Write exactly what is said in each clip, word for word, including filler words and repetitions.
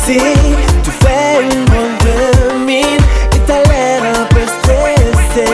Tu fais une grande mine et t'as l'air un peu stressé.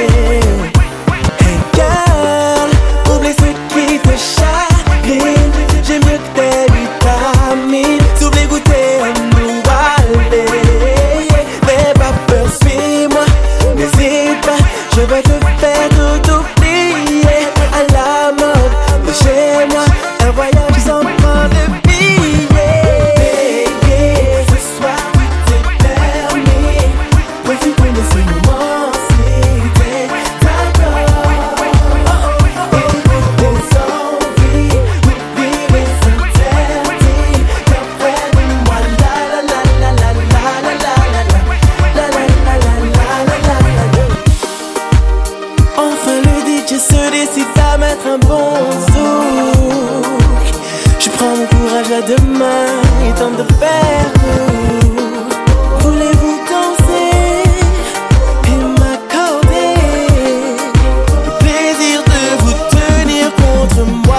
Hey girl, oublie ce qui te chagrine. J'aime mieux que tes vitamines. T'oublies goûter un nous aller. N'aie pas peur, suis-moi, n'hésite pas. Je vais te faire tout oublier. À la mode de chez moi, un voyage sans prendre de billets. Baby, ce soir tout est permis. Profite de ce moment si t'es d'accord. Et pour tes envies, oublie les interdits. Car près de moi, la la la la la la la la la la la la la la la la. Enfin le D J se décide à mettre un bon zouk. Je prends mon courage à deux mains et tente de faire tout. Voulez-vous danser et m'accorder le plaisir de vous tenir contre moi?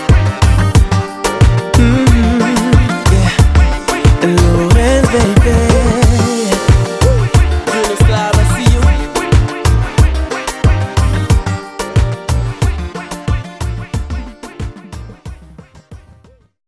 Baby